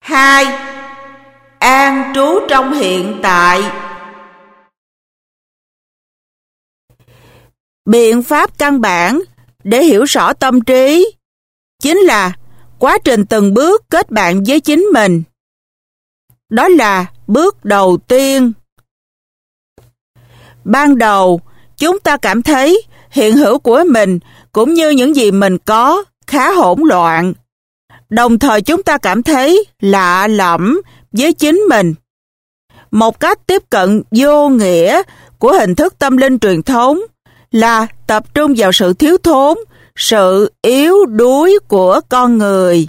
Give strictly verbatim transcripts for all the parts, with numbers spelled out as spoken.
Hai. An trú trong hiện tại. Biện pháp căn bản để hiểu rõ tâm trí chính là quá trình từng bước kết bạn với chính mình. Đó là bước đầu tiên. Ban đầu, chúng ta cảm thấy hiện hữu của mình cũng như những gì mình có khá hỗn loạn. Đồng thời chúng ta cảm thấy lạ lẫm với chính mình. Một cách tiếp cận vô nghĩa của hình thức tâm linh truyền thống là tập trung vào sự thiếu thốn, sự yếu đuối của con người.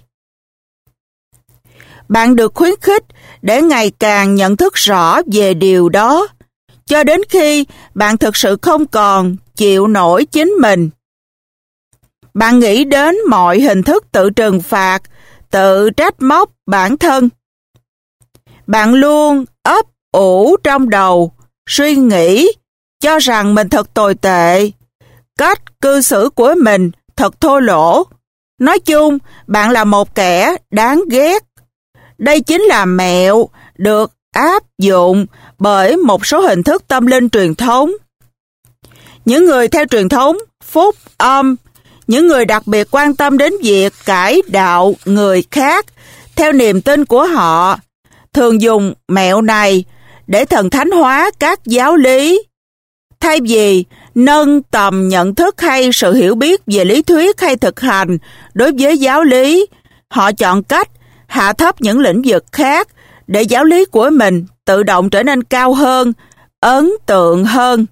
Bạn được khuyến khích để ngày càng nhận thức rõ về điều đó, cho đến khi bạn thực sự không còn chịu nổi chính mình. Bạn nghĩ đến mọi hình thức tự trừng phạt, tự trách móc bản thân. Bạn luôn ấp ủ trong đầu, suy nghĩ, cho rằng mình thật tồi tệ, cách cư xử của mình thật thô lỗ. Nói chung, bạn là một kẻ đáng ghét. Đây chính là mẹo được áp dụng bởi một số hình thức tâm linh truyền thống. Những người theo truyền thống phúc âm, những người đặc biệt quan tâm đến việc cải đạo người khác theo niềm tin của họ, thường dùng mẹo này để thần thánh hóa các giáo lý. Thay vì nâng tầm nhận thức hay sự hiểu biết về lý thuyết hay thực hành đối với giáo lý, họ chọn cách hạ thấp những lĩnh vực khác để giáo lý của mình tự động trở nên cao hơn, ấn tượng hơn.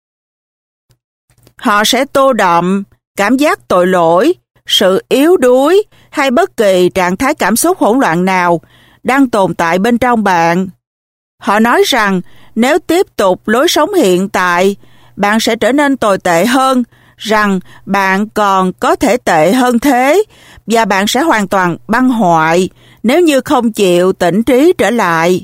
Họ sẽ tô đậm cảm giác tội lỗi, sự yếu đuối hay bất kỳ trạng thái cảm xúc hỗn loạn nào đang tồn tại bên trong bạn. Họ nói rằng nếu tiếp tục lối sống hiện tại, bạn sẽ trở nên tồi tệ hơn, rằng bạn còn có thể tệ hơn thế, và bạn sẽ hoàn toàn băng hoại nếu như không chịu tỉnh trí trở lại.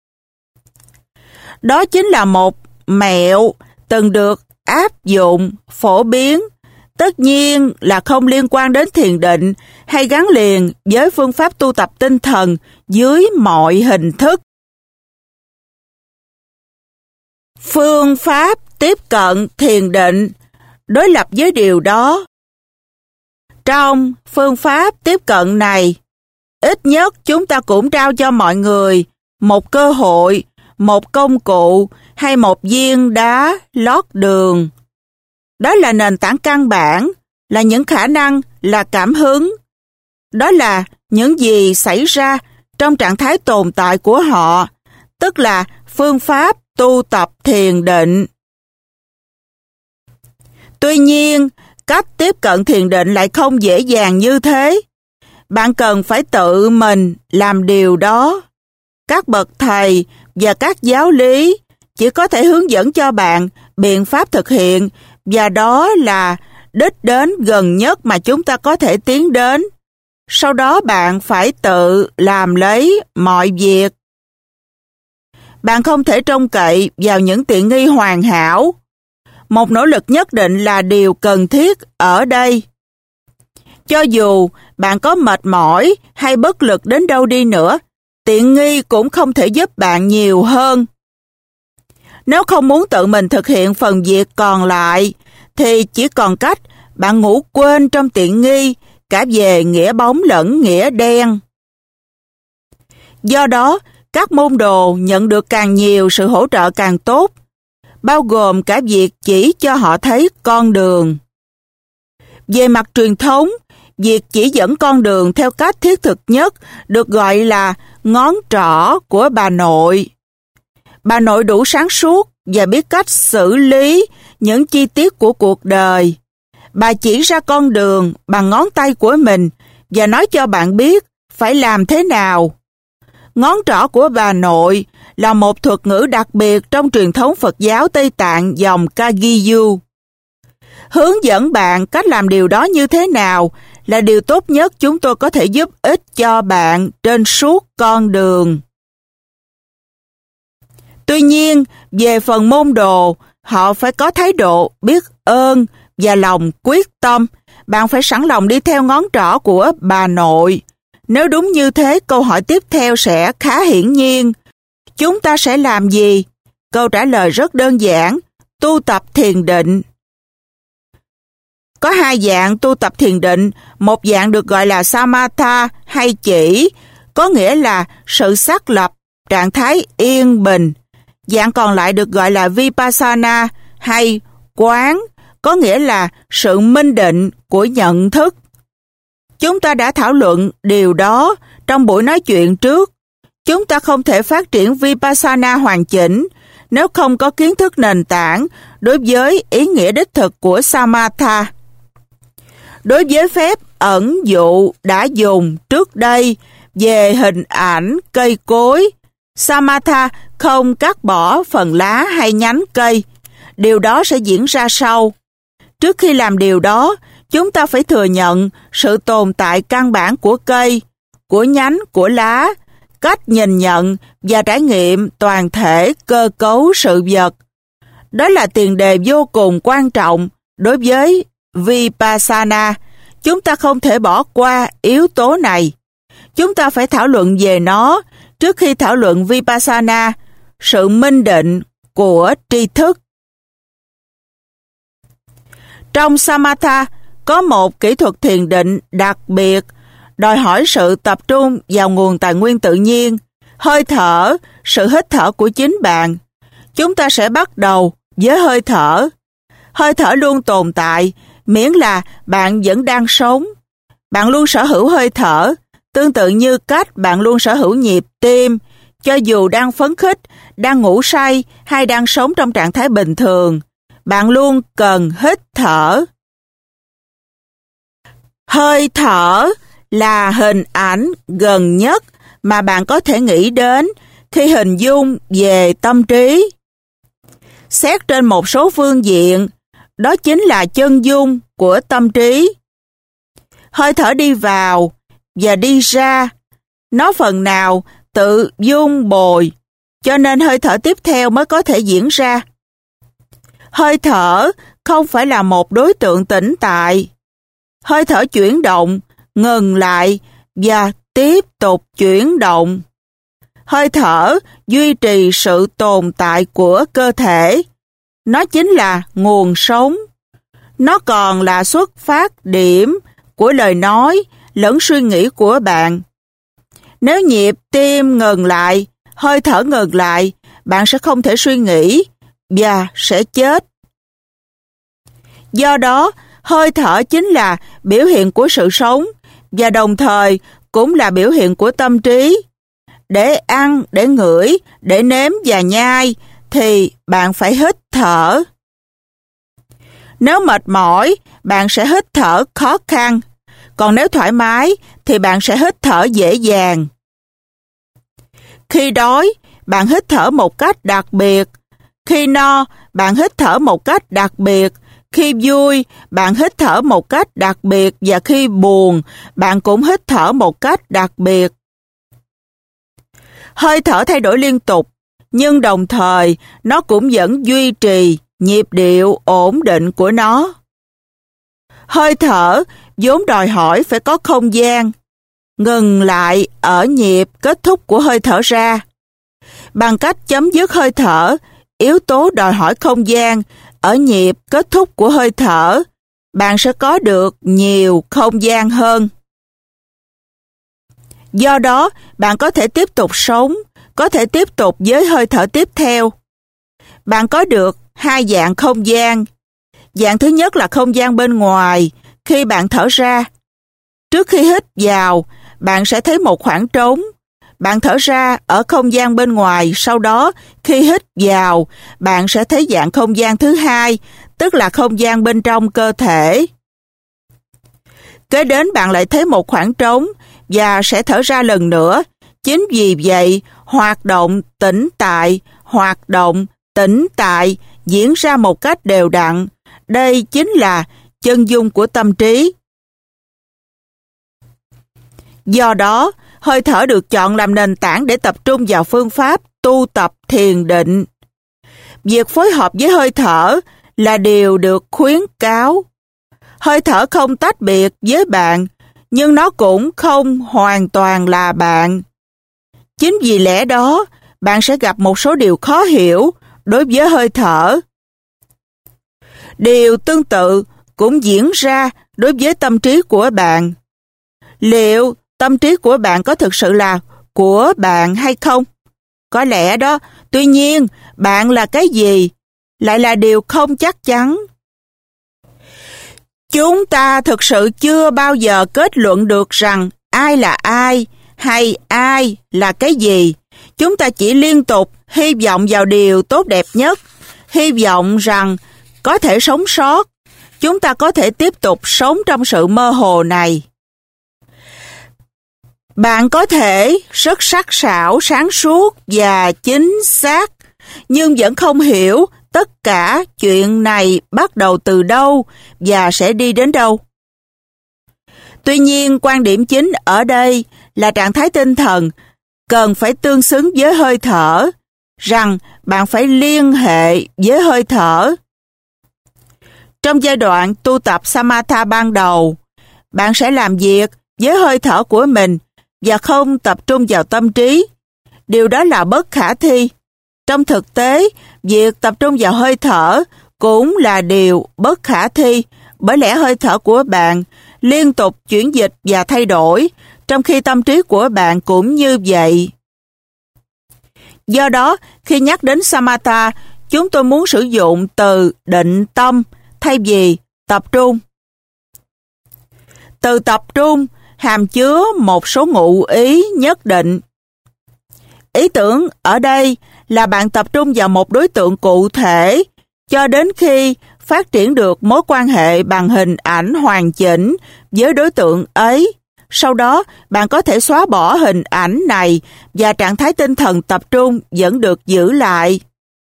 Đó chính là một mẹo từng được áp dụng, phổ biến, tất nhiên là không liên quan đến thiền định hay gắn liền với phương pháp tu tập tinh thần dưới mọi hình thức. Phương pháp tiếp cận thiền định đối lập với điều đó. Trong phương pháp tiếp cận này, ít nhất chúng ta cũng trao cho mọi người một cơ hội, một công cụ hay một viên đá lót đường. Đó là nền tảng căn bản, là những khả năng, là cảm hứng. Đó là những gì xảy ra trong trạng thái tồn tại của họ, tức là phương pháp tu tập thiền định. Tuy nhiên, cách tiếp cận thiền định lại không dễ dàng như thế. Bạn cần phải tự mình làm điều đó. Các bậc thầy và các giáo lý chỉ có thể hướng dẫn cho bạn biện pháp thực hiện, và đó là đích đến gần nhất mà chúng ta có thể tiến đến. Sau đó bạn phải tự làm lấy mọi việc. Bạn không thể trông cậy vào những tiện nghi hoàn hảo. Một nỗ lực nhất định là điều cần thiết ở đây. Cho dù bạn có mệt mỏi hay bất lực đến đâu đi nữa, tiện nghi cũng không thể giúp bạn nhiều hơn. Nếu không muốn tự mình thực hiện phần việc còn lại, thì chỉ còn cách bạn ngủ quên trong tiện nghi, cả về nghĩa bóng lẫn nghĩa đen. Do đó, các môn đồ nhận được càng nhiều sự hỗ trợ càng tốt, bao gồm cả việc chỉ cho họ thấy con đường. Về mặt truyền thống, việc chỉ dẫn con đường theo cách thiết thực nhất được gọi là ngón trỏ của bà nội. Bà nội đủ sáng suốt và biết cách xử lý những chi tiết của cuộc đời. Bà chỉ ra con đường bằng ngón tay của mình và nói cho bạn biết phải làm thế nào. Ngón trỏ của bà nội là một thuật ngữ đặc biệt trong truyền thống Phật giáo Tây Tạng dòng Kagyu. Hướng dẫn bạn cách làm điều đó như thế nào là điều tốt nhất chúng tôi có thể giúp ích cho bạn trên suốt con đường. Tuy nhiên, về phần môn đồ, họ phải có thái độ biết ơn và lòng quyết tâm. Bạn phải sẵn lòng đi theo ngón trỏ của bà nội. Nếu đúng như thế, câu hỏi tiếp theo sẽ khá hiển nhiên. Chúng ta sẽ làm gì? Câu trả lời rất đơn giản, tu tập thiền định. Có hai dạng tu tập thiền định, một dạng được gọi là Samatha hay chỉ, có nghĩa là sự xác lập, trạng thái yên bình. Dạng còn lại được gọi là Vipassana hay quán, có nghĩa là sự minh định của nhận thức. Chúng ta đã thảo luận điều đó trong buổi nói chuyện trước. Chúng ta không thể phát triển Vipassana hoàn chỉnh nếu không có kiến thức nền tảng đối với ý nghĩa đích thực của Samatha. Đối với phép ẩn dụ đã dùng trước đây về hình ảnh cây cối, Samatha không cắt bỏ phần lá hay nhánh cây. Điều đó sẽ diễn ra sau. Trước khi làm điều đó, chúng ta phải thừa nhận sự tồn tại căn bản của cây, của nhánh, của lá, cách nhìn nhận và trải nghiệm toàn thể cơ cấu sự vật. Đó là tiền đề vô cùng quan trọng đối với Vipassana. Chúng ta không thể bỏ qua yếu tố này. Chúng ta phải thảo luận về nó trước khi thảo luận Vipassana, sự minh định của tri thức. Trong Samatha có một kỹ thuật thiền định đặc biệt, đòi hỏi sự tập trung vào nguồn tài nguyên tự nhiên, hơi thở, sự hít thở của chính bạn. Chúng ta sẽ bắt đầu với hơi thở. Hơi thở luôn tồn tại, miễn là bạn vẫn đang sống. Bạn luôn sở hữu hơi thở, tương tự như cách bạn luôn sở hữu nhịp tim, cho dù đang phấn khích, đang ngủ say hay đang sống trong trạng thái bình thường. Bạn luôn cần hít thở. Hơi thở là hình ảnh gần nhất mà bạn có thể nghĩ đến khi hình dung về tâm trí. Xét trên một số phương diện, đó chính là chân dung của tâm trí. Hơi thở đi vào và đi ra, nó phần nào tự dung bồi, cho nên hơi thở tiếp theo mới có thể diễn ra. Hơi thở không phải là một đối tượng tĩnh tại. Hơi thở chuyển động, ngừng lại và tiếp tục chuyển động. Hơi thở duy trì sự tồn tại của cơ thể. Nó chính là nguồn sống. Nó còn là xuất phát điểm của lời nói lẫn suy nghĩ của bạn. Nếu nhịp tim ngừng lại, hơi thở ngừng lại, bạn sẽ không thể suy nghĩ và sẽ chết. Do đó, hơi thở chính là biểu hiện của sự sống và đồng thời cũng là biểu hiện của tâm trí. Để ăn, để ngửi, để nếm và nhai thì bạn phải hít thở. Nếu mệt mỏi, bạn sẽ hít thở khó khăn. Còn nếu thoải mái thì bạn sẽ hít thở dễ dàng. Khi đói, bạn hít thở một cách đặc biệt. Khi no, bạn hít thở một cách đặc biệt. Khi vui, bạn hít thở một cách đặc biệt và khi buồn, bạn cũng hít thở một cách đặc biệt. Hơi thở thay đổi liên tục, nhưng đồng thời nó cũng vẫn duy trì nhịp điệu ổn định của nó. Hơi thở vốn đòi hỏi phải có không gian, ngừng lại ở nhịp kết thúc của hơi thở ra. Bằng cách chấm dứt hơi thở, yếu tố đòi hỏi không gian ở nhịp kết thúc của hơi thở, bạn sẽ có được nhiều không gian hơn. Do đó, bạn có thể tiếp tục sống, có thể tiếp tục với hơi thở tiếp theo. Bạn có được hai dạng không gian. Dạng thứ nhất là không gian bên ngoài, khi bạn thở ra. Trước khi hít vào, bạn sẽ thấy một khoảng trống. Bạn thở ra ở không gian bên ngoài, sau đó khi hít vào, bạn sẽ thấy dạng không gian thứ hai, tức là không gian bên trong cơ thể. Kế đến bạn lại thấy một khoảng trống và sẽ thở ra lần nữa. Chính vì vậy, hoạt động tĩnh tại, hoạt động tĩnh tại diễn ra một cách đều đặn. Đây chính là chân dung của tâm trí. Do đó, hơi thở được chọn làm nền tảng để tập trung vào phương pháp tu tập thiền định. Việc phối hợp với hơi thở là điều được khuyến cáo. Hơi thở không tách biệt với bạn, nhưng nó cũng không hoàn toàn là bạn. Chính vì lẽ đó, bạn sẽ gặp một số điều khó hiểu đối với hơi thở. Điều tương tự cũng diễn ra đối với tâm trí của bạn. Liệu tâm trí của bạn có thực sự là của bạn hay không? Có lẽ đó, tuy nhiên, bạn là cái gì? Lại là điều không chắc chắn. Chúng ta thực sự chưa bao giờ kết luận được rằng ai là ai hay ai là cái gì. Chúng ta chỉ liên tục hy vọng vào điều tốt đẹp nhất, hy vọng rằng có thể sống sót. Chúng ta có thể tiếp tục sống trong sự mơ hồ này. Bạn có thể rất sắc sảo, sáng suốt và chính xác, nhưng vẫn không hiểu tất cả chuyện này bắt đầu từ đâu và sẽ đi đến đâu. Tuy nhiên, quan điểm chính ở đây là trạng thái tinh thần cần phải tương xứng với hơi thở, rằng bạn phải liên hệ với hơi thở. Trong giai đoạn tu tập Samatha ban đầu, bạn sẽ làm việc với hơi thở của mình và không tập trung vào tâm trí. Điều đó là bất khả thi. Trong thực tế, việc tập trung vào hơi thở cũng là điều bất khả thi, bởi lẽ hơi thở của bạn liên tục chuyển dịch và thay đổi, trong khi tâm trí của bạn cũng như vậy. Do đó, khi nhắc đến Samatha, chúng tôi muốn sử dụng từ định tâm thay vì tập trung. Từ tập trung hàm chứa một số ngụ ý nhất định. Ý tưởng ở đây là bạn tập trung vào một đối tượng cụ thể cho đến khi phát triển được mối quan hệ bằng hình ảnh hoàn chỉnh với đối tượng ấy. Sau đó, bạn có thể xóa bỏ hình ảnh này và trạng thái tinh thần tập trung vẫn được giữ lại.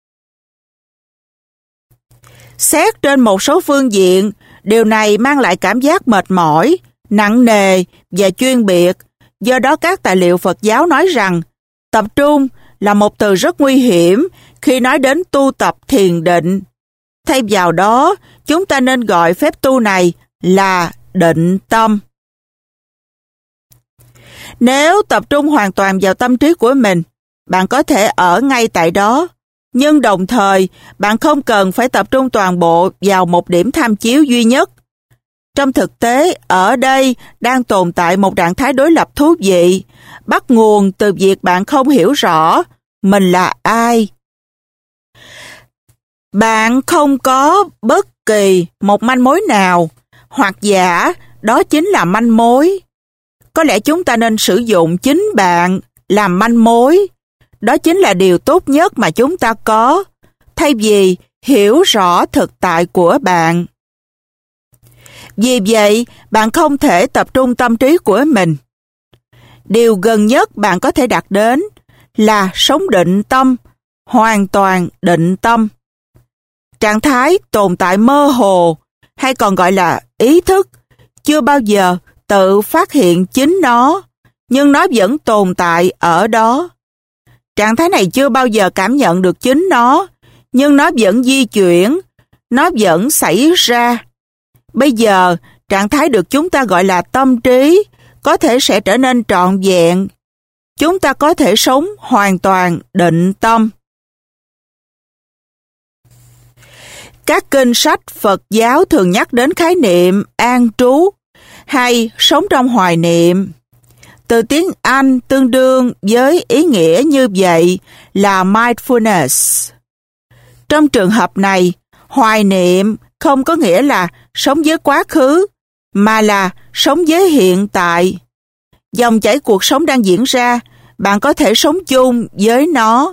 Xét trên một số phương diện, điều này mang lại cảm giác mệt mỏi, nặng nề và chuyên biệt. Do đó các tài liệu Phật giáo nói rằng tập trung là một từ rất nguy hiểm khi nói đến tu tập thiền định. Thay vào đó, chúng ta nên gọi phép tu này là định tâm. Nếu tập trung hoàn toàn vào tâm trí của mình, bạn có thể ở ngay tại đó, nhưng đồng thời bạn không cần phải tập trung toàn bộ vào một điểm tham chiếu duy nhất. Trong thực tế, ở đây đang tồn tại một trạng thái đối lập thú vị, bắt nguồn từ việc bạn không hiểu rõ mình là ai. Bạn không có bất kỳ một manh mối nào, hoặc giả đó chính là manh mối. Có lẽ chúng ta nên sử dụng chính bạn làm manh mối. Đó chính là điều tốt nhất mà chúng ta có, thay vì hiểu rõ thực tại của bạn. Vì vậy, bạn không thể tập trung tâm trí của mình. Điều gần nhất bạn có thể đạt đến là sống định tâm, hoàn toàn định tâm. Trạng thái tồn tại mơ hồ, hay còn gọi là ý thức, chưa bao giờ tự phát hiện chính nó, nhưng nó vẫn tồn tại ở đó. Trạng thái này chưa bao giờ cảm nhận được chính nó, nhưng nó vẫn di chuyển, nó vẫn xảy ra. Bây giờ, trạng thái được chúng ta gọi là tâm trí, có thể sẽ trở nên trọn vẹn. Chúng ta có thể sống hoàn toàn định tâm. Các kinh sách Phật giáo thường nhắc đến khái niệm an trú hay sống trong hoài niệm. Từ tiếng Anh tương đương với ý nghĩa như vậy là mindfulness. Trong trường hợp này, hoài niệm không có nghĩa là sống với quá khứ, mà là sống với hiện tại. Dòng chảy cuộc sống đang diễn ra, bạn có thể sống chung với nó.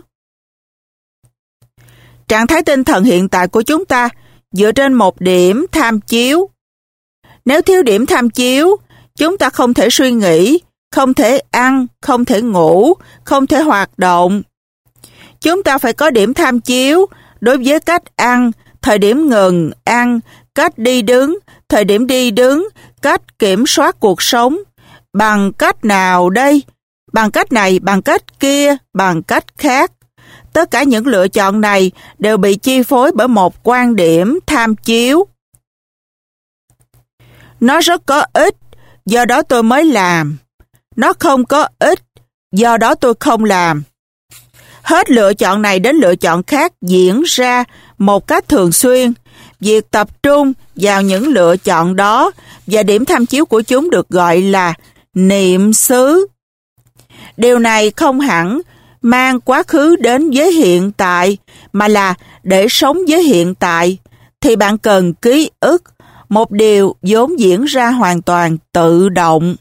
Trạng thái tinh thần hiện tại của chúng ta dựa trên một điểm tham chiếu. Nếu thiếu điểm tham chiếu, chúng ta không thể suy nghĩ, không thể ăn, không thể ngủ, không thể hoạt động. Chúng ta phải có điểm tham chiếu đối với cách ăn, thời điểm ngừng ăn, cách đi đứng, thời điểm đi đứng, cách kiểm soát cuộc sống. Bằng cách nào đây? Bằng cách này, bằng cách kia, bằng cách khác. Tất cả những lựa chọn này đều bị chi phối bởi một quan điểm tham chiếu. Nó rất có ích do đó tôi mới làm. Nó không có ích, do đó tôi không làm. Hết lựa chọn này đến lựa chọn khác diễn ra một cách thường xuyên. Việc tập trung vào những lựa chọn đó và điểm tham chiếu của chúng được gọi là niệm xứ. Điều này không hẳn mang quá khứ đến với hiện tại, mà là để sống với hiện tại thì bạn cần ký ức, một điều vốn diễn ra hoàn toàn tự động.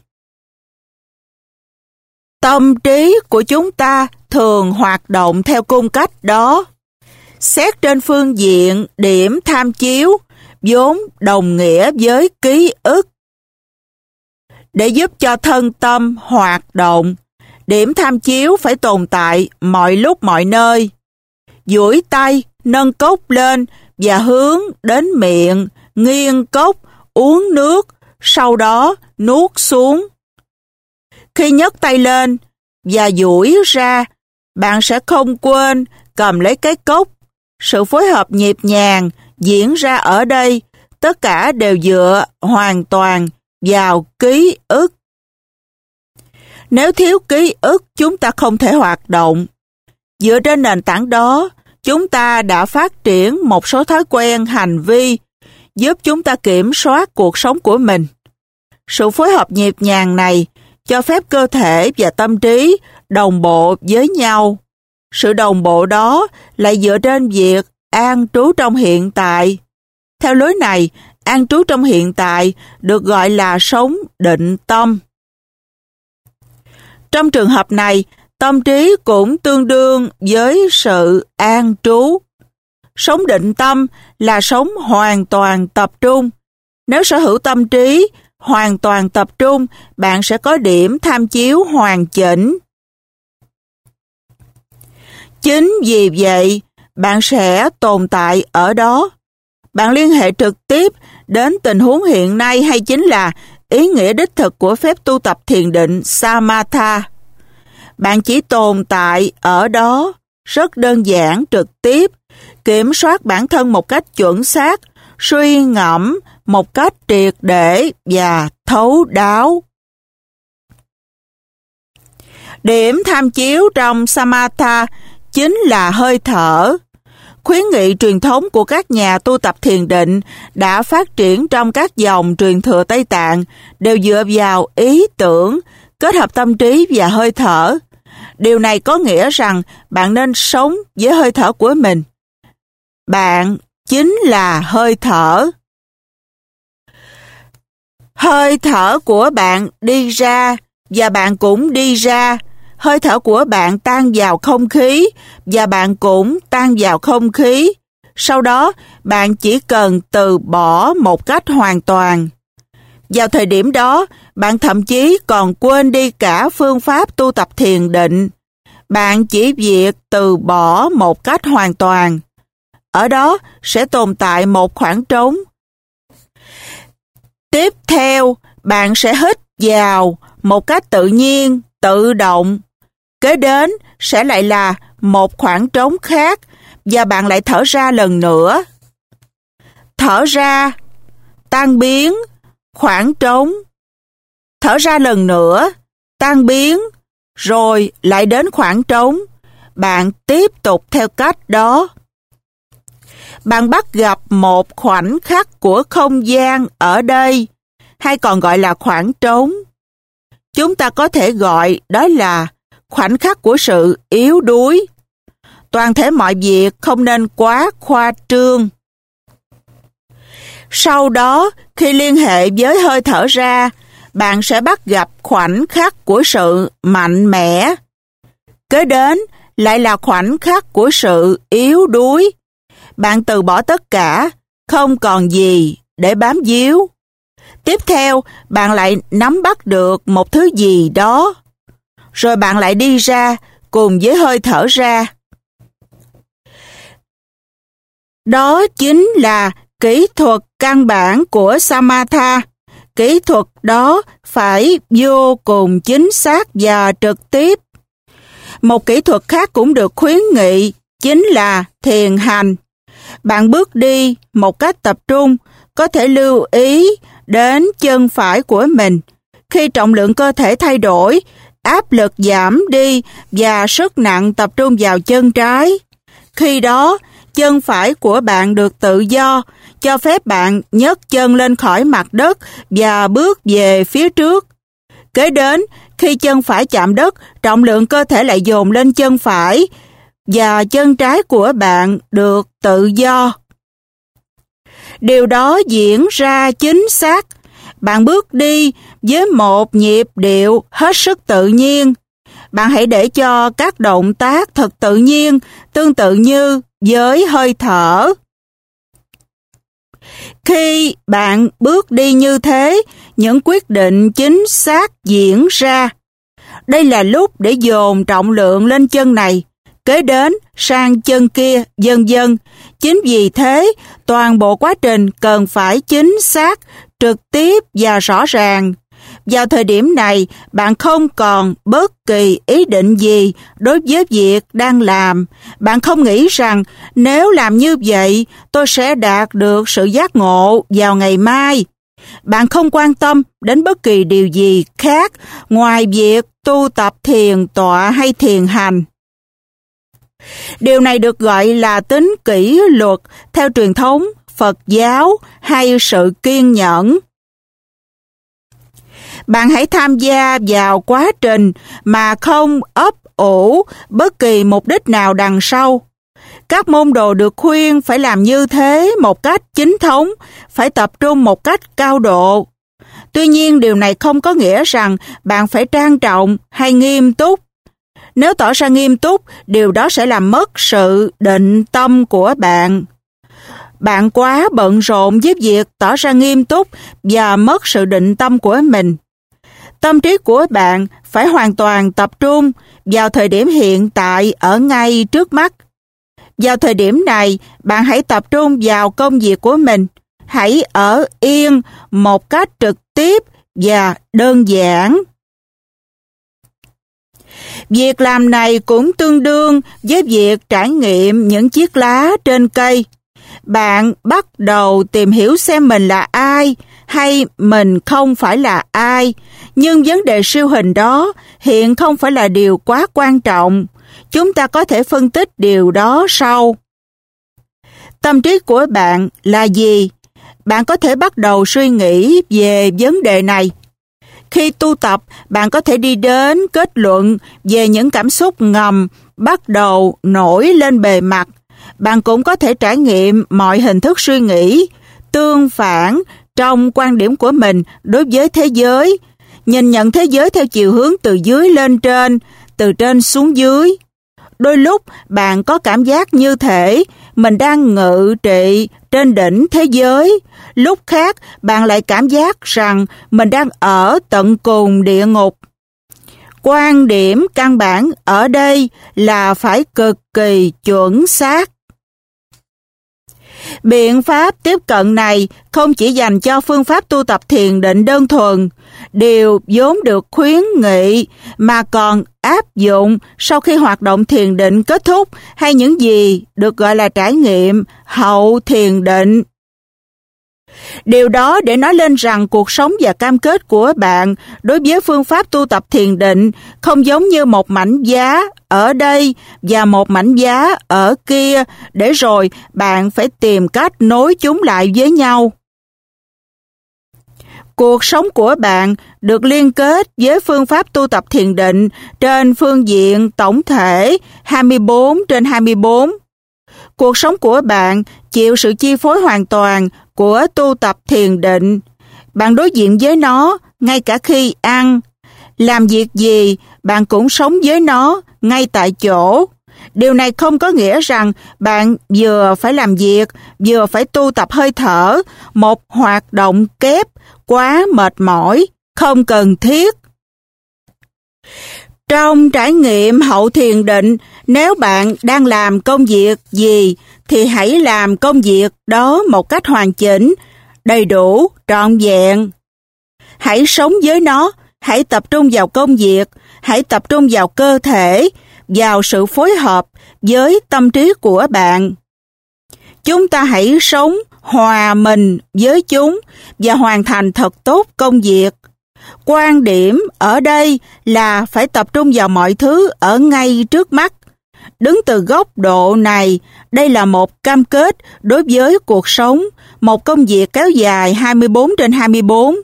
Tâm trí của chúng ta thường hoạt động theo cung cách đó. Xét trên phương diện điểm tham chiếu, vốn đồng nghĩa với ký ức. Để giúp cho thân tâm hoạt động, điểm tham chiếu phải tồn tại mọi lúc mọi nơi. Duỗi tay, nâng cốc lên và hướng đến miệng, nghiêng cốc, uống nước, sau đó nuốt xuống. Khi nhấc tay lên và duỗi ra, bạn sẽ không quên cầm lấy cái cốc. Sự phối hợp nhịp nhàng diễn ra ở đây, tất cả đều dựa hoàn toàn vào ký ức. Nếu thiếu ký ức, chúng ta không thể hoạt động. Dựa trên nền tảng đó, chúng ta đã phát triển một số thói quen hành vi giúp chúng ta kiểm soát cuộc sống của mình. Sự phối hợp nhịp nhàng này cho phép cơ thể và tâm trí đồng bộ với nhau. Sự đồng bộ đó lại dựa trên việc an trú trong hiện tại. Theo lối này, an trú trong hiện tại được gọi là sống định tâm. Trong trường hợp này, tâm trí cũng tương đương với sự an trú. Sống định tâm là sống hoàn toàn tập trung. Nếu sở hữu tâm trí hoàn toàn tập trung, bạn sẽ có điểm tham chiếu hoàn chỉnh. Chính vì vậy, bạn sẽ tồn tại ở đó. Bạn liên hệ trực tiếp đến tình huống hiện nay hay chính là ý nghĩa đích thực của phép tu tập thiền định Samatha. Bạn chỉ tồn tại ở đó, rất đơn giản, trực tiếp, kiểm soát bản thân một cách chuẩn xác, suy ngẫm một cách triệt để và thấu đáo. Điểm tham chiếu trong Samatha chính là hơi thở. Khuyến nghị truyền thống của các nhà tu tập thiền định đã phát triển trong các dòng truyền thừa Tây Tạng đều dựa vào ý tưởng, kết hợp tâm trí và hơi thở. Điều này có nghĩa rằng bạn nên sống với hơi thở của mình. Bạn chính là hơi thở. Hơi thở của bạn đi ra và bạn cũng đi ra. Hơi thở của bạn tan vào không khí và bạn cũng tan vào không khí. Sau đó, bạn chỉ cần từ bỏ một cách hoàn toàn. Vào thời điểm đó, bạn thậm chí còn quên đi cả phương pháp tu tập thiền định. Bạn chỉ việc từ bỏ một cách hoàn toàn. Ở đó sẽ tồn tại một khoảng trống. Tiếp theo, bạn sẽ hít vào một cách tự nhiên, tự động. Kế đến sẽ lại là một khoảng trống khác và bạn lại thở ra lần nữa. Thở ra, tan biến, khoảng trống. Thở ra lần nữa, tan biến, rồi lại đến khoảng trống. Bạn tiếp tục theo cách đó. Bạn bắt gặp một khoảnh khắc của không gian ở đây, hay còn gọi là khoảng trống. Chúng ta có thể gọi đó là khoảnh khắc của sự yếu đuối. Toàn thể mọi việc không nên quá khoa trương. Sau đó, khi liên hệ với hơi thở ra, bạn sẽ bắt gặp khoảnh khắc của sự mạnh mẽ. Kế đến lại là khoảnh khắc của sự yếu đuối. Bạn từ bỏ tất cả, không còn gì để bám víu. Tiếp theo, bạn lại nắm bắt được một thứ gì đó. Rồi bạn lại đi ra cùng với hơi thở ra. Đó chính là kỹ thuật căn bản của Samatha. Kỹ thuật đó phải vô cùng chính xác và trực tiếp. Một kỹ thuật khác cũng được khuyến nghị chính là thiền hành. Bạn bước đi một cách tập trung, có thể lưu ý đến chân phải của mình. khi trọng lượng cơ thể thay đổi, áp lực giảm đi và sức nặng tập trung vào chân trái. Khi đó, chân phải của bạn được tự do, cho phép bạn nhấc chân lên khỏi mặt đất và bước về phía trước. Kế đến, khi chân phải chạm đất, trọng lượng cơ thể lại dồn lên chân phải và chân trái của bạn được tự do. Điều đó diễn ra chính xác. Bạn bước đi với một nhịp điệu hết sức tự nhiên. Bạn hãy để cho các động tác thật tự nhiên, tương tự như với hơi thở. Khi bạn bước đi như thế, những quyết định chính xác diễn ra. Đây là lúc để dồn trọng lượng lên chân này, kế đến sang chân kia, vân vân. Chính vì thế, toàn bộ quá trình cần phải chính xác, trực tiếp và rõ ràng. Vào thời điểm này, bạn không còn bất kỳ ý định gì đối với việc đang làm. Bạn không nghĩ rằng nếu làm như vậy, tôi sẽ đạt được sự giác ngộ vào ngày mai. Bạn không quan tâm đến bất kỳ điều gì khác ngoài việc tu tập thiền tọa hay thiền hành. Điều này được gọi là tính kỷ luật theo truyền thống Phật giáo hay sự kiên nhẫn. Bạn hãy tham gia vào quá trình mà không ấp ủ bất kỳ mục đích nào đằng sau. Các môn đồ được khuyên phải làm như thế một cách chính thống, phải tập trung một cách cao độ. Tuy nhiên, điều này không có nghĩa rằng bạn phải trang trọng hay nghiêm túc. Nếu tỏ ra nghiêm túc, điều đó sẽ làm mất sự định tâm của bạn. Bạn quá bận rộn với việc tỏ ra nghiêm túc và mất sự định tâm của mình. Tâm trí của bạn phải hoàn toàn tập trung vào thời điểm hiện tại ở ngay trước mắt. Vào thời điểm này, bạn hãy tập trung vào công việc của mình. Hãy ở yên một cách trực tiếp và đơn giản. Việc làm này cũng tương đương với việc trải nghiệm những chiếc lá trên cây. Bạn bắt đầu tìm hiểu xem mình là ai hay mình không phải là ai. Nhưng vấn đề siêu hình đó hiện không phải là điều quá quan trọng. Chúng ta có thể phân tích điều đó sau. Tâm trí của bạn là gì? Bạn có thể bắt đầu suy nghĩ về vấn đề này. Khi tu tập, bạn có thể đi đến kết luận về những cảm xúc ngầm bắt đầu nổi lên bề mặt. Bạn cũng có thể trải nghiệm mọi hình thức suy nghĩ, tương phản trong quan điểm của mình đối với thế giới, nhìn nhận thế giới theo chiều hướng từ dưới lên trên, từ trên xuống dưới. Đôi lúc bạn có cảm giác như thể mình đang ngự trị trên đỉnh thế giới, lúc khác bạn lại cảm giác rằng mình đang ở tận cùng địa ngục. Quan điểm căn bản ở đây là phải cực kỳ chuẩn xác. Biện pháp tiếp cận này không chỉ dành cho phương pháp tu tập thiền định đơn thuần, điều vốn được khuyến nghị, mà còn áp dụng sau khi hoạt động thiền định kết thúc hay những gì được gọi là trải nghiệm hậu thiền định. Điều đó để nói lên rằng cuộc sống và cam kết của bạn đối với phương pháp tu tập thiền định không giống như một mảnh giá ở đây và một mảnh giá ở kia, để rồi bạn phải tìm cách nối chúng lại với nhau. Cuộc sống của bạn được liên kết với phương pháp tu tập thiền định trên phương diện tổng thể hai mươi bốn trên hai mươi bốn. Cuộc sống của bạn chịu sự chi phối hoàn toàn của tu tập thiền định. Bạn đối diện với nó ngay cả khi ăn. Làm việc gì, bạn cũng sống với nó ngay tại chỗ. Điều này không có nghĩa rằng bạn vừa phải làm việc, vừa phải tu tập hơi thở, một hoạt động kép, quá mệt mỏi, không cần thiết. Trong trải nghiệm hậu thiền định, nếu bạn đang làm công việc gì, thì hãy làm công việc đó một cách hoàn chỉnh, đầy đủ, trọn vẹn. Hãy sống với nó, hãy tập trung vào công việc, hãy tập trung vào cơ thể, vào sự phối hợp với tâm trí của bạn. Chúng ta hãy sống hòa mình với chúng và hoàn thành thật tốt công việc. Quan điểm ở đây là phải tập trung vào mọi thứ ở ngay trước mắt. Đứng từ góc độ này, đây là một cam kết đối với cuộc sống, một công việc kéo dài hai mươi bốn trên hai mươi bốn.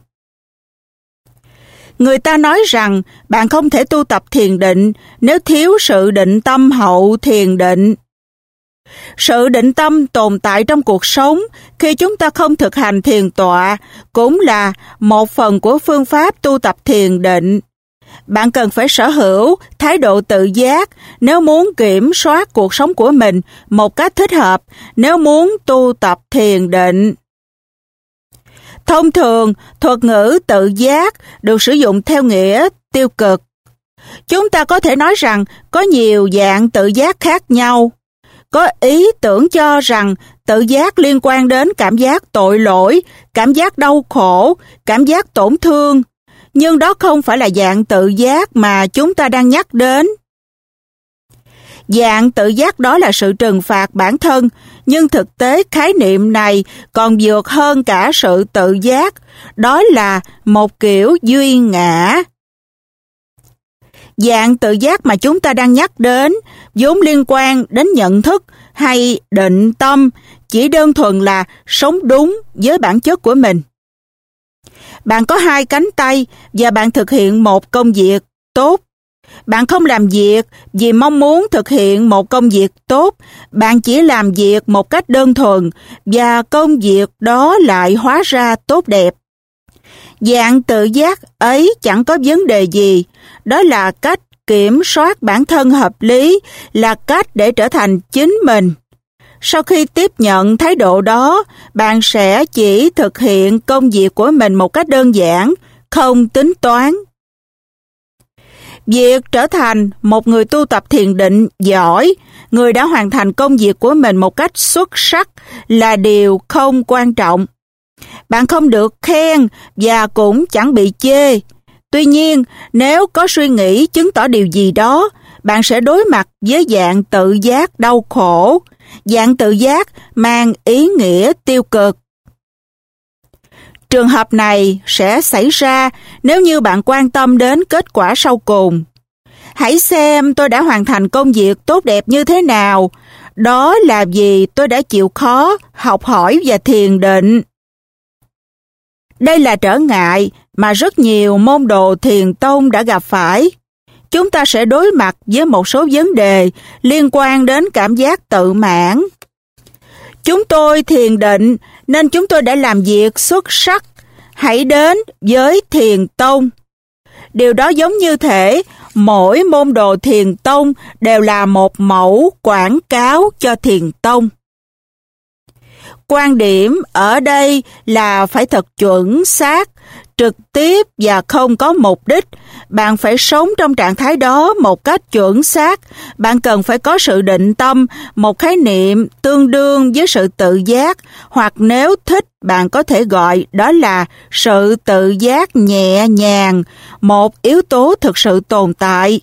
Người ta nói rằng bạn không thể tu tập thiền định nếu thiếu sự định tâm hậu thiền định. Sự định tâm tồn tại trong cuộc sống khi chúng ta không thực hành thiền tọa cũng là một phần của phương pháp tu tập thiền định. Bạn cần phải sở hữu thái độ tự giác nếu muốn kiểm soát cuộc sống của mình một cách thích hợp, nếu muốn tu tập thiền định. Thông thường, thuật ngữ tự giác được sử dụng theo nghĩa tiêu cực. Chúng ta có thể nói rằng có nhiều dạng tự giác khác nhau. Có ý tưởng cho rằng tự giác liên quan đến cảm giác tội lỗi, cảm giác đau khổ, cảm giác tổn thương. Nhưng đó không phải là dạng tự giác mà chúng ta đang nhắc đến. Dạng tự giác đó là sự trừng phạt bản thân, nhưng thực tế khái niệm này còn vượt hơn cả sự tự giác, đó là một kiểu duy ngã. Dạng tự giác mà chúng ta đang nhắc đến vốn liên quan đến nhận thức hay định tâm, chỉ đơn thuần là sống đúng với bản chất của mình. Bạn có hai cánh tay và bạn thực hiện một công việc tốt. Bạn không làm việc vì mong muốn thực hiện một công việc tốt, bạn chỉ làm việc một cách đơn thuần và công việc đó lại hóa ra tốt đẹp. Dạng tự giác ấy chẳng có vấn đề gì, đó là cách kiểm soát bản thân hợp lý, là cách để trở thành chính mình. Sau khi tiếp nhận thái độ đó, bạn sẽ chỉ thực hiện công việc của mình một cách đơn giản, không tính toán. Việc trở thành một người tu tập thiền định giỏi, người đã hoàn thành công việc của mình một cách xuất sắc là điều không quan trọng. Bạn không được khen và cũng chẳng bị chê. Tuy nhiên, nếu có suy nghĩ chứng tỏ điều gì đó, bạn sẽ đối mặt với dạng tự giác đau khổ. Dạng tự giác mang ý nghĩa tiêu cực. Trường hợp này sẽ xảy ra nếu như bạn quan tâm đến kết quả sau cùng. Hãy xem tôi đã hoàn thành công việc tốt đẹp như thế nào. Đó là vì tôi đã chịu khó, học hỏi và thiền định. Đây là trở ngại mà rất nhiều môn đồ thiền tông đã gặp phải. Chúng ta sẽ đối mặt với một số vấn đề liên quan đến cảm giác tự mãn. Chúng tôi thiền định nên chúng tôi đã làm việc xuất sắc. Hãy đến với thiền tông. Điều đó giống như thể mỗi môn đồ thiền tông đều là một mẫu quảng cáo cho thiền tông. Quan điểm ở đây là phải thật chuẩn xác, trực tiếp và không có mục đích. Bạn phải sống trong trạng thái đó một cách chuẩn xác. Bạn cần phải có sự định tâm, một khái niệm tương đương với sự tự giác, hoặc nếu thích bạn có thể gọi đó là sự tự giác nhẹ nhàng, một yếu tố thực sự tồn tại.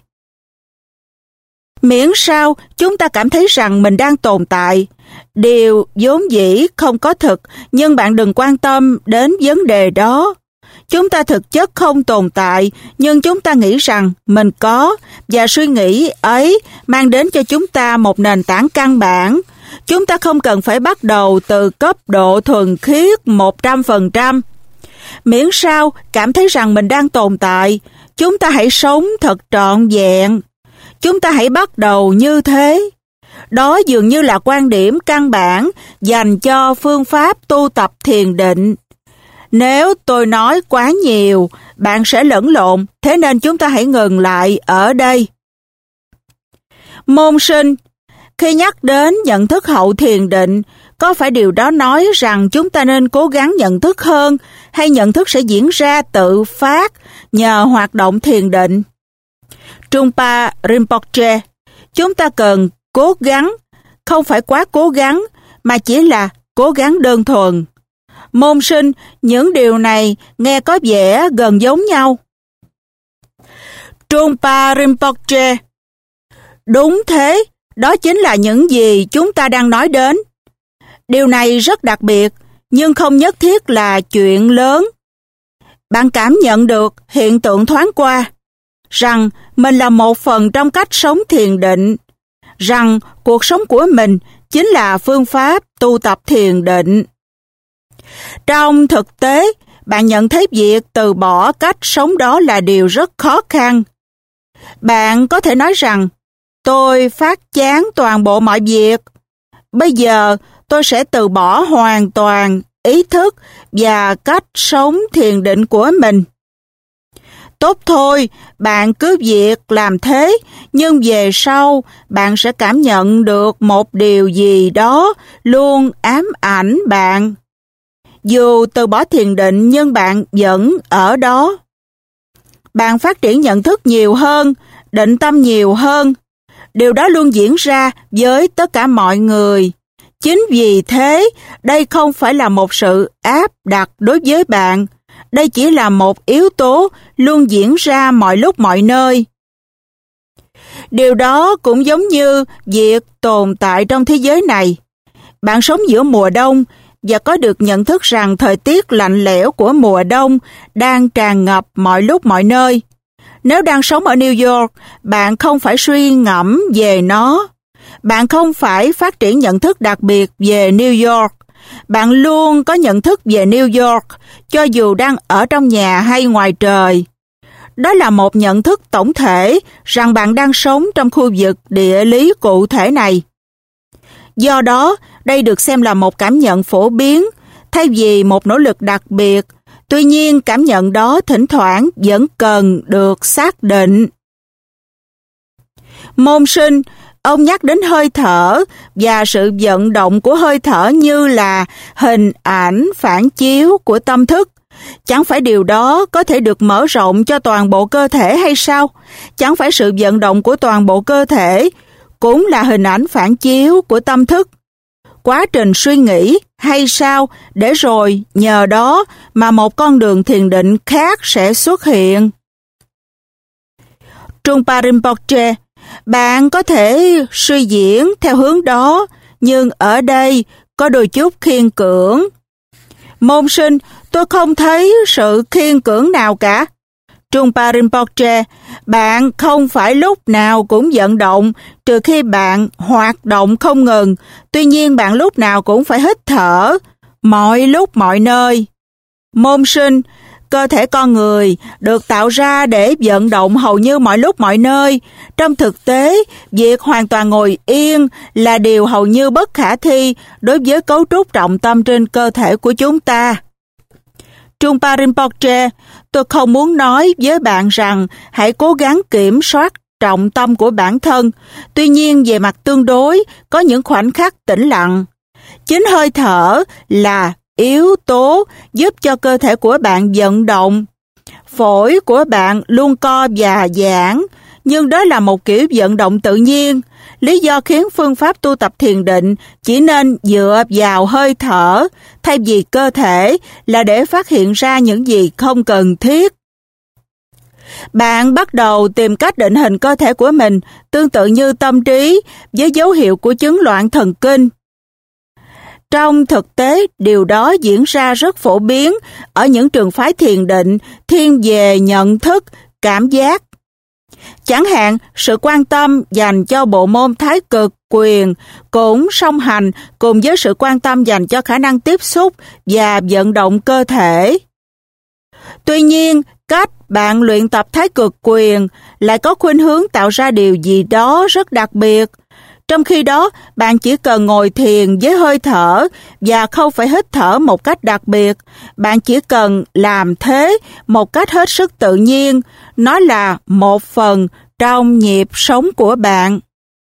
Miễn sao chúng ta cảm thấy rằng mình đang tồn tại. Điều vốn dĩ không có thực, nhưng bạn đừng quan tâm đến vấn đề đó. Chúng ta thực chất không tồn tại, nhưng chúng ta nghĩ rằng mình có, và suy nghĩ ấy mang đến cho chúng ta một nền tảng căn bản. Chúng ta không cần phải bắt đầu từ cấp độ thuần khiết một trăm phần trăm. Miễn sao cảm thấy rằng mình đang tồn tại, chúng ta hãy sống thật trọn vẹn. Chúng ta hãy bắt đầu như thế. Đó dường như là quan điểm căn bản dành cho phương pháp tu tập thiền định. Nếu tôi nói quá nhiều, bạn sẽ lẫn lộn, thế nên chúng ta hãy ngừng lại ở đây. Môn sinh, khi nhắc đến nhận thức hậu thiền định, có phải điều đó nói rằng chúng ta nên cố gắng nhận thức hơn, hay nhận thức sẽ diễn ra tự phát nhờ hoạt động thiền định? Trungpa Rinpoche, chúng ta cần cố gắng, không phải quá cố gắng, mà chỉ là cố gắng đơn thuần. Môn sinh, những điều này nghe có vẻ gần giống nhau. Trungpa Rinpoche, đúng thế, đó chính là những gì chúng ta đang nói đến. Điều này rất đặc biệt, nhưng không nhất thiết là chuyện lớn. Bạn cảm nhận được hiện tượng thoáng qua, rằng mình là một phần trong cách sống thiền định, rằng cuộc sống của mình chính là phương pháp tu tập thiền định. Trong thực tế, bạn nhận thấy việc từ bỏ cách sống đó là điều rất khó khăn. Bạn có thể nói rằng, tôi phát chán toàn bộ mọi việc. Bây giờ tôi sẽ từ bỏ hoàn toàn ý thức và cách sống thiền định của mình. Tốt thôi, bạn cứ việc làm thế, nhưng về sau bạn sẽ cảm nhận được một điều gì đó luôn ám ảnh bạn. Dù từ bỏ thiền định nhưng bạn vẫn ở đó. Bạn phát triển nhận thức nhiều hơn, định tâm nhiều hơn. Điều đó luôn diễn ra với tất cả mọi người. Chính vì thế, đây không phải là một sự áp đặt đối với bạn. Đây chỉ là một yếu tố luôn diễn ra mọi lúc mọi nơi. Điều đó cũng giống như việc tồn tại trong thế giới này. Bạn sống giữa mùa đông và có được nhận thức rằng thời tiết lạnh lẽo của mùa đông đang tràn ngập mọi lúc mọi nơi. Nếu đang sống ở New York, bạn không phải suy ngẫm về nó. Bạn không phải phát triển nhận thức đặc biệt về New York. Bạn luôn có nhận thức về New York, cho dù đang ở trong nhà hay ngoài trời. Đó là một nhận thức tổng thể rằng bạn đang sống trong khu vực địa lý cụ thể này. Do đó, đây được xem là một cảm nhận phổ biến, thay vì một nỗ lực đặc biệt. Tuy nhiên, cảm nhận đó thỉnh thoảng vẫn cần được xác định. Môn sinh, ông nhắc đến hơi thở và sự vận động của hơi thở như là hình ảnh phản chiếu của tâm thức. Chẳng phải điều đó có thể được mở rộng cho toàn bộ cơ thể hay sao? Chẳng phải sự vận động của toàn bộ cơ thể cũng là hình ảnh phản chiếu của tâm thức? Quá trình suy nghĩ hay sao để rồi nhờ đó mà một con đường thiền định khác sẽ xuất hiện? Trungpa Rinpoche, bạn có thể suy diễn theo hướng đó, nhưng ở đây có đôi chút khiên cưỡng. Môn sinh, tôi không thấy sự khiên cưỡng nào cả. Trungpa Rinpoche, bạn không phải lúc nào cũng vận động, trừ khi bạn hoạt động không ngừng. Tuy nhiên bạn lúc nào cũng phải hít thở, mọi lúc mọi nơi. Môn sinh, cơ thể con người được tạo ra để vận động hầu như mọi lúc mọi nơi. Trong thực tế, việc hoàn toàn ngồi yên là điều hầu như bất khả thi đối với cấu trúc trọng tâm trên cơ thể của chúng ta. Trungpa Rinpoche, tôi không muốn nói với bạn rằng hãy cố gắng kiểm soát trọng tâm của bản thân. Tuy nhiên, về mặt tương đối, có những khoảnh khắc tĩnh lặng. Chính hơi thở là yếu tố giúp cho cơ thể của bạn vận động. Phổi của bạn luôn co và giãn, nhưng đó là một kiểu vận động tự nhiên. Lý do khiến phương pháp tu tập thiền định chỉ nên dựa vào hơi thở thay vì cơ thể là để phát hiện ra những gì không cần thiết. Bạn bắt đầu tìm cách định hình cơ thể của mình tương tự như tâm trí với dấu hiệu của chứng loạn thần kinh. Trong thực tế, điều đó diễn ra rất phổ biến ở những trường phái thiền định thiên về nhận thức, cảm giác. Chẳng hạn, sự quan tâm dành cho bộ môn thái cực quyền cũng song hành cùng với sự quan tâm dành cho khả năng tiếp xúc và vận động cơ thể. Tuy nhiên, cách bạn luyện tập thái cực quyền lại có khuynh hướng tạo ra điều gì đó rất đặc biệt. Trong khi đó, bạn chỉ cần ngồi thiền với hơi thở và không phải hít thở một cách đặc biệt. Bạn chỉ cần làm thế một cách hết sức tự nhiên. Nó là một phần trong nhịp sống của bạn.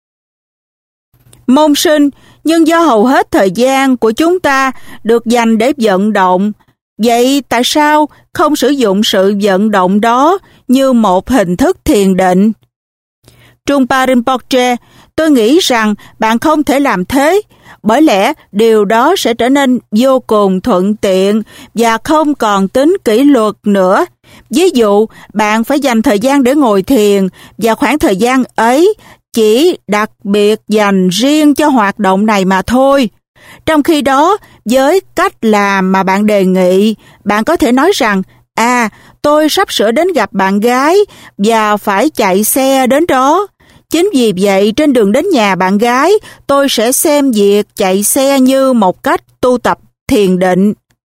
Môn sinh, nhưng do hầu hết thời gian của chúng ta được dành để vận động, vậy tại sao không sử dụng sự vận động đó như một hình thức thiền định? Trungpa Rinpoche, tôi nghĩ rằng bạn không thể làm thế, bởi lẽ điều đó sẽ trở nên vô cùng thuận tiện và không còn tính kỷ luật nữa. Ví dụ, bạn phải dành thời gian để ngồi thiền và khoảng thời gian ấy chỉ đặc biệt dành riêng cho hoạt động này mà thôi. Trong khi đó, với cách làm mà bạn đề nghị, bạn có thể nói rằng À, tôi sắp sửa đến gặp bạn gái và phải chạy xe đến đó. Chính vì vậy, trên đường đến nhà bạn gái, tôi sẽ xem việc chạy xe như một cách tu tập thiền định.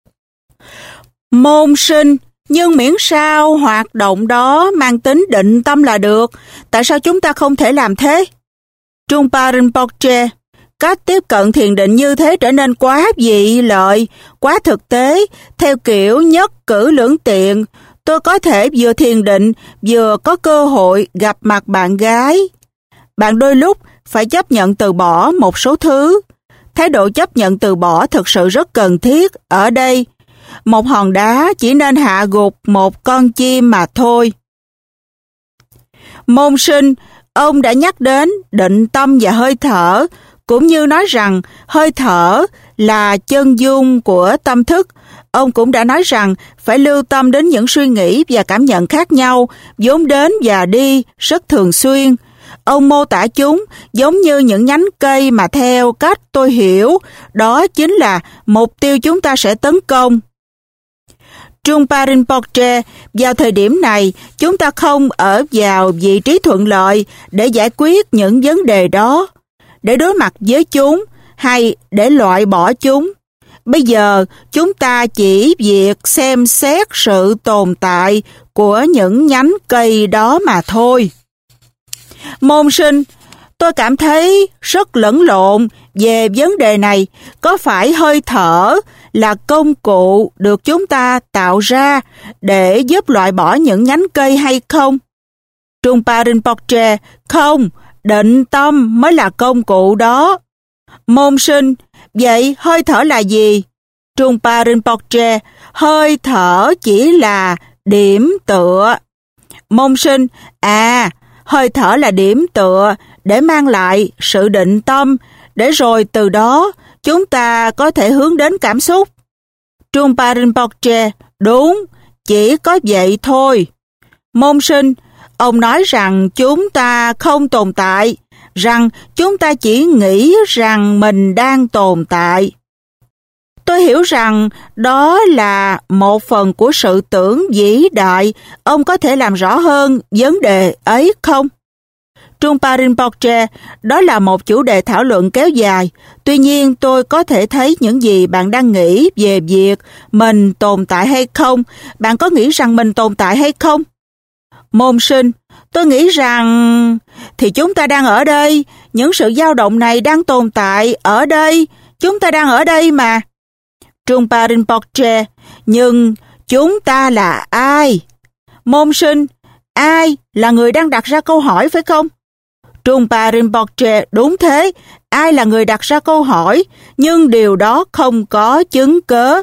Môn sinh, nhưng miễn sao hoạt động đó mang tính định tâm là được. Tại sao chúng ta không thể làm thế? Trungpa Rinpoche, cách tiếp cận thiền định như thế trở nên quá vị lợi, quá thực tế, theo kiểu nhất cử lưỡng tiện. Tôi có thể vừa thiền định, vừa có cơ hội gặp mặt bạn gái. Bạn đôi lúc phải chấp nhận từ bỏ một số thứ. Thái độ chấp nhận từ bỏ thực sự rất cần thiết ở đây. Một hòn đá chỉ nên hạ gục một con chim mà thôi. Môn sinh, ông đã nhắc đến định tâm và hơi thở, cũng như nói rằng hơi thở là chân dung của tâm thức. Ông cũng đã nói rằng phải lưu tâm đến những suy nghĩ và cảm nhận khác nhau, vốn đến và đi rất thường xuyên. Ông mô tả chúng giống như những nhánh cây mà theo cách tôi hiểu, đó chính là mục tiêu chúng ta sẽ tấn công. Trungpa Rinpoche, vào thời điểm này, chúng ta không ở vào vị trí thuận lợi để giải quyết những vấn đề đó, để đối mặt với chúng hay để loại bỏ chúng. Bây giờ, chúng ta chỉ việc xem xét sự tồn tại của những nhánh cây đó mà thôi. Môn sinh, tôi cảm thấy rất lẫn lộn về vấn đề này. Có phải hơi thở là công cụ được chúng ta tạo ra để giúp loại bỏ những nhánh cây hay không? Trungpa Rinpoche, không, định tâm mới là công cụ đó. Môn sinh, vậy hơi thở là gì? Trungpa Rinpoche, hơi thở chỉ là điểm tựa. Môn sinh, à, hơi thở là điểm tựa để mang lại sự định tâm, để rồi từ đó chúng ta có thể hướng đến cảm xúc. Trungpa Rinpoche, đúng, chỉ có vậy thôi. Môn sinh, ông nói rằng chúng ta không tồn tại, rằng chúng ta chỉ nghĩ rằng mình đang tồn tại. Tôi hiểu rằng đó là một phần của sự tưởng vĩ đại. Ông có thể làm rõ hơn vấn đề ấy không? Trungpa Rinpoche, đó là một chủ đề thảo luận kéo dài. Tuy nhiên tôi có thể thấy những gì bạn đang nghĩ về việc mình tồn tại hay không. Bạn có nghĩ rằng mình tồn tại hay không? Môn sinh, tôi nghĩ rằng thì chúng ta đang ở đây. Những sự dao động này đang tồn tại ở đây. Chúng ta đang ở đây mà. Trungpa Rinpoche, nhưng chúng ta là ai? Môn sinh, ai là người đang đặt ra câu hỏi phải không? Trungpa Rinpoche, đúng thế, ai là người đặt ra câu hỏi, nhưng điều đó không có chứng cớ.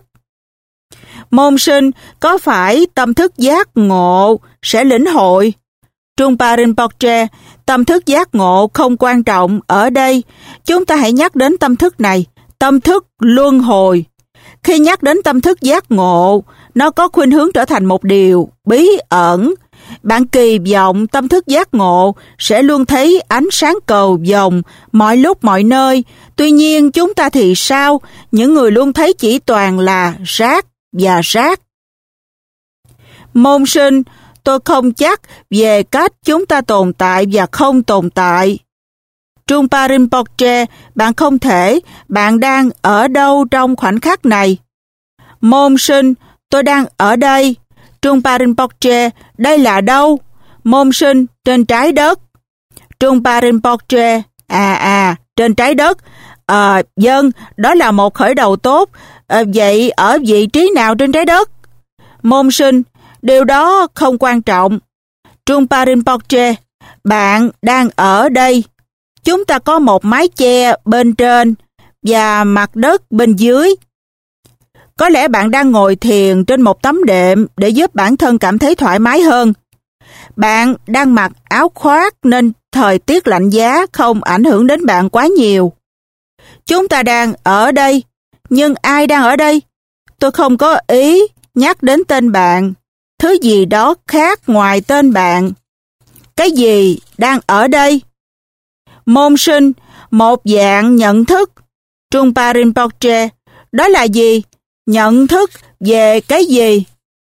Môn sinh, có phải tâm thức giác ngộ sẽ lĩnh hội? Trungpa Rinpoche, tâm thức giác ngộ không quan trọng ở đây. Chúng ta hãy nhắc đến tâm thức này, tâm thức luân hồi. Khi nhắc đến tâm thức giác ngộ, nó có khuynh hướng trở thành một điều bí ẩn. Bạn kỳ vọng tâm thức giác ngộ sẽ luôn thấy ánh sáng cầu vồng mọi lúc mọi nơi. Tuy nhiên chúng ta thì sao? Những người luôn thấy chỉ toàn là rác và rác. Môn sinh, tôi không chắc về cách chúng ta tồn tại và không tồn tại. Trungpa Rinpoche, bạn không thể, bạn đang ở đâu trong khoảnh khắc này? Môn sinh, tôi đang ở đây. Trungpa Rinpoche, đây là đâu? Môn sinh, trên trái đất. Trungpa Rinpoche, à à, trên trái đất. À, vâng, đó là một khởi đầu tốt. À, vậy ở vị trí nào trên trái đất? Môn sinh, điều đó không quan trọng. Trungpa Rinpoche, bạn đang ở đây. Chúng ta có một mái che bên trên và mặt đất bên dưới. Có lẽ bạn đang ngồi thiền trên một tấm đệm để giúp bản thân cảm thấy thoải mái hơn. Bạn đang mặc áo khoác nên thời tiết lạnh giá không ảnh hưởng đến bạn quá nhiều. Chúng ta đang ở đây, nhưng ai đang ở đây? Tôi không có ý nhắc đến tên bạn, thứ gì đó khác ngoài tên bạn. Cái gì đang ở đây? Môn sinh, một dạng nhận thức. Trungpa Rinpoche, đó là gì? Nhận thức về cái gì?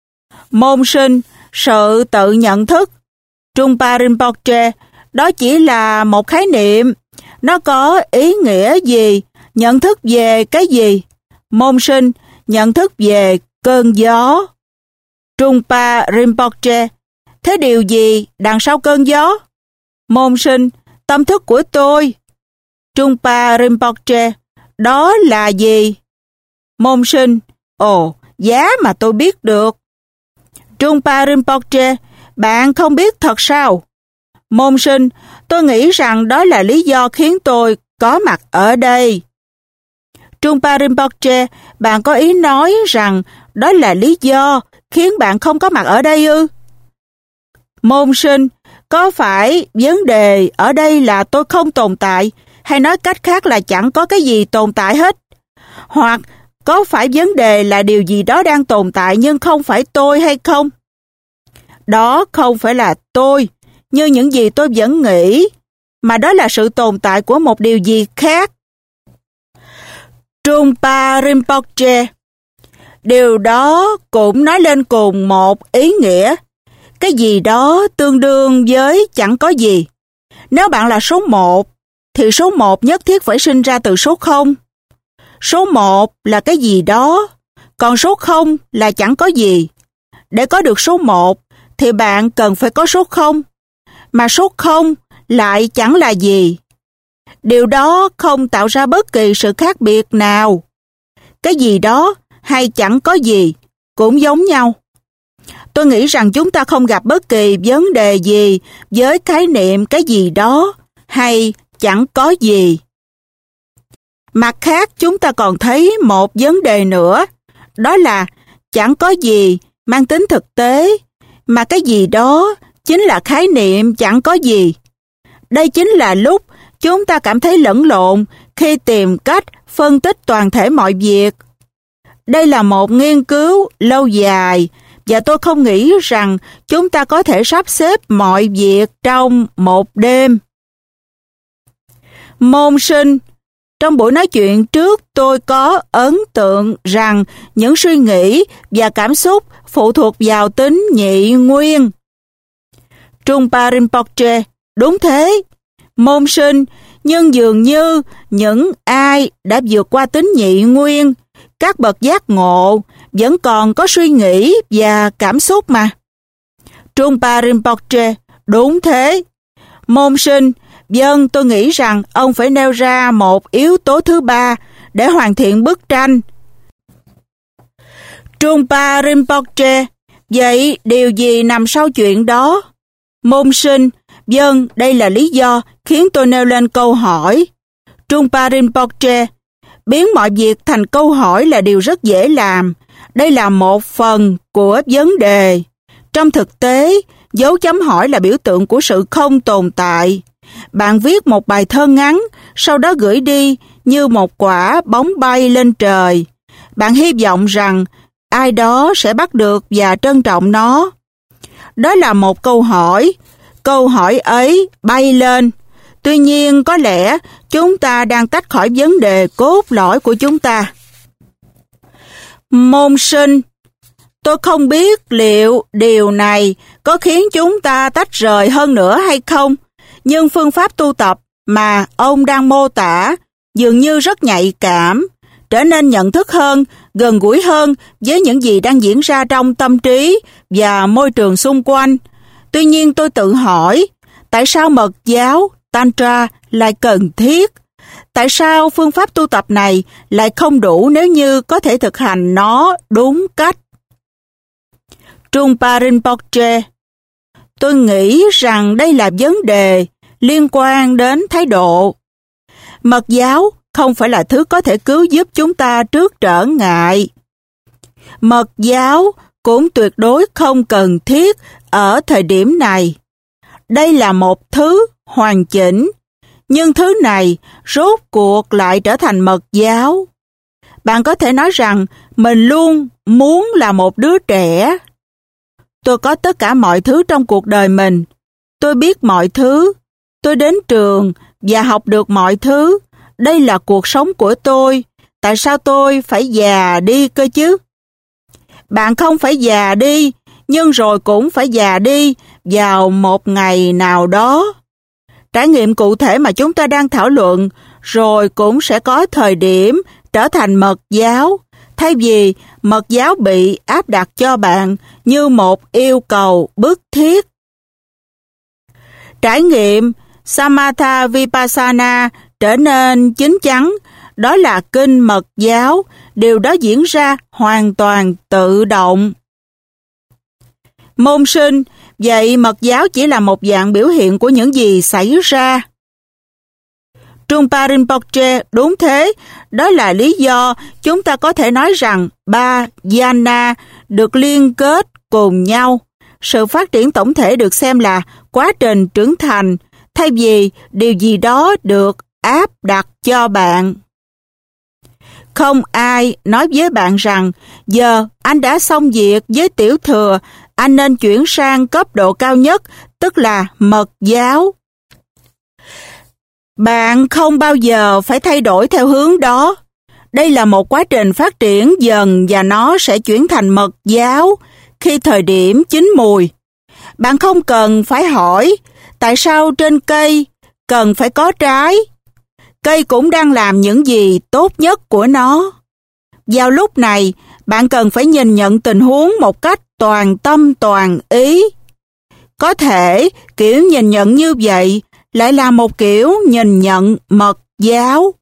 Môn sinh, sự tự nhận thức. Trungpa Rinpoche, đó chỉ là một khái niệm. Nó có ý nghĩa gì? Nhận thức về cái gì? Môn sinh, nhận thức về cơn gió. Trungpa Rinpoche, thế điều gì đằng sau cơn gió? Môn sinh, tâm thức của tôi. Trungpa Rinpoche, đó là gì? Môn sinh, ồ, giá mà tôi biết được. Trungpa Rinpoche, bạn không biết thật sao? Môn sinh, tôi nghĩ rằng đó là lý do khiến tôi có mặt ở đây. Trungpa Rinpoche, bạn có ý nói rằng đó là lý do khiến bạn không có mặt ở đây ư? Môn sinh, có phải vấn đề ở đây là tôi không tồn tại, hay nói cách khác là chẳng có cái gì tồn tại hết? Hoặc có phải vấn đề là điều gì đó đang tồn tại nhưng không phải tôi hay không? Đó không phải là tôi, như những gì tôi vẫn nghĩ, mà đó là sự tồn tại của một điều gì khác. Trungpa Rinpoche, điều đó cũng nói lên cùng một ý nghĩa. Cái gì đó tương đương với chẳng có gì. Nếu bạn là số một, thì số một nhất thiết phải sinh ra từ số không. Số một là cái gì đó, còn số không là chẳng có gì. Để có được số một, thì bạn cần phải có số không, mà số không lại chẳng là gì. Điều đó không tạo ra bất kỳ sự khác biệt nào. Cái gì đó hay chẳng có gì cũng giống nhau. Tôi nghĩ rằng chúng ta không gặp bất kỳ vấn đề gì với khái niệm cái gì đó hay chẳng có gì. Mặt khác, chúng ta còn thấy một vấn đề nữa, đó là chẳng có gì mang tính thực tế, mà cái gì đó chính là khái niệm chẳng có gì. Đây chính là lúc chúng ta cảm thấy lẫn lộn khi tìm cách phân tích toàn thể mọi việc. Đây là một nghiên cứu lâu dài, và tôi không nghĩ rằng chúng ta có thể sắp xếp mọi việc trong một đêm. Môn sinh, trong buổi nói chuyện trước tôi có ấn tượng rằng những suy nghĩ và cảm xúc phụ thuộc vào tính nhị nguyên. Trungpa Rinpoche, đúng thế. Môn sinh, nhưng dường như những ai đã vượt qua tính nhị nguyên, các bậc giác ngộ, vẫn còn có suy nghĩ và cảm xúc mà. Trungpa Rinpoche, đúng thế. Môn sinh, vâng, tôi nghĩ rằng ông phải nêu ra một yếu tố thứ ba để hoàn thiện bức tranh. Trungpa Rinpoche, vậy điều gì nằm sau chuyện đó? Môn sinh, vâng, đây là lý do khiến tôi nêu lên câu hỏi. Trungpa Rinpoche, biến mọi việc thành câu hỏi là điều rất dễ làm. Đây là một phần của vấn đề. Trong thực tế, dấu chấm hỏi là biểu tượng của sự không tồn tại. Bạn viết một bài thơ ngắn, sau đó gửi đi như một quả bóng bay lên trời. Bạn hy vọng rằng ai đó sẽ bắt được và trân trọng nó. Đó là một câu hỏi. Câu hỏi ấy bay lên. Tuy nhiên, có lẽ chúng ta đang tách khỏi vấn đề cốt lõi của chúng ta. Môn sinh, tôi không biết liệu điều này có khiến chúng ta tách rời hơn nữa hay không, nhưng phương pháp tu tập mà ông đang mô tả dường như rất nhạy cảm, trở nên nhận thức hơn, gần gũi hơn với những gì đang diễn ra trong tâm trí và môi trường xung quanh. Tuy nhiên tôi tự hỏi, tại sao mật giáo, Tantra lại cần thiết? Tại sao phương pháp tu tập này lại không đủ nếu như có thể thực hành nó đúng cách? Trungpa Rinpoche, tôi nghĩ rằng đây là vấn đề liên quan đến thái độ. Mật giáo không phải là thứ có thể cứu giúp chúng ta trước trở ngại. Mật giáo cũng tuyệt đối không cần thiết ở thời điểm này. Đây là một thứ hoàn chỉnh, nhưng thứ này rốt cuộc lại trở thành mật giáo. Bạn có thể nói rằng mình luôn muốn là một đứa trẻ. Tôi có tất cả mọi thứ trong cuộc đời mình. Tôi biết mọi thứ. Tôi đến trường và học được mọi thứ. Đây là cuộc sống của tôi. Tại sao tôi phải già đi cơ chứ? Bạn không phải già đi, nhưng rồi cũng phải già đi vào một ngày nào đó. Trải nghiệm cụ thể mà chúng ta đang thảo luận rồi cũng sẽ có thời điểm trở thành mật giáo, thay vì mật giáo bị áp đặt cho bạn như một yêu cầu bức thiết. Trải nghiệm Samatha Vipassana trở nên chín chắn, đó là kinh mật giáo, điều đó diễn ra hoàn toàn tự động. Môn sinh, vậy mật giáo chỉ là một dạng biểu hiện của những gì xảy ra. Trungpa Rinpoche, đúng thế, đó là lý do chúng ta có thể nói rằng ba jhana được liên kết cùng nhau. Sự phát triển tổng thể được xem là quá trình trưởng thành, thay vì điều gì đó được áp đặt cho bạn. Không ai nói với bạn rằng, giờ anh đã xong việc với tiểu thừa, anh nên chuyển sang cấp độ cao nhất, tức là mật giáo. Bạn không bao giờ phải thay đổi theo hướng đó. Đây là một quá trình phát triển dần và nó sẽ chuyển thành mật giáo khi thời điểm chín mùi. Bạn không cần phải hỏi tại sao trên cây cần phải có trái. Cây cũng đang làm những gì tốt nhất của nó. Vào lúc này, bạn cần phải nhìn nhận tình huống một cách toàn tâm toàn ý. Có thể kiểu nhìn nhận như vậy lại là một kiểu nhìn nhận mật giáo.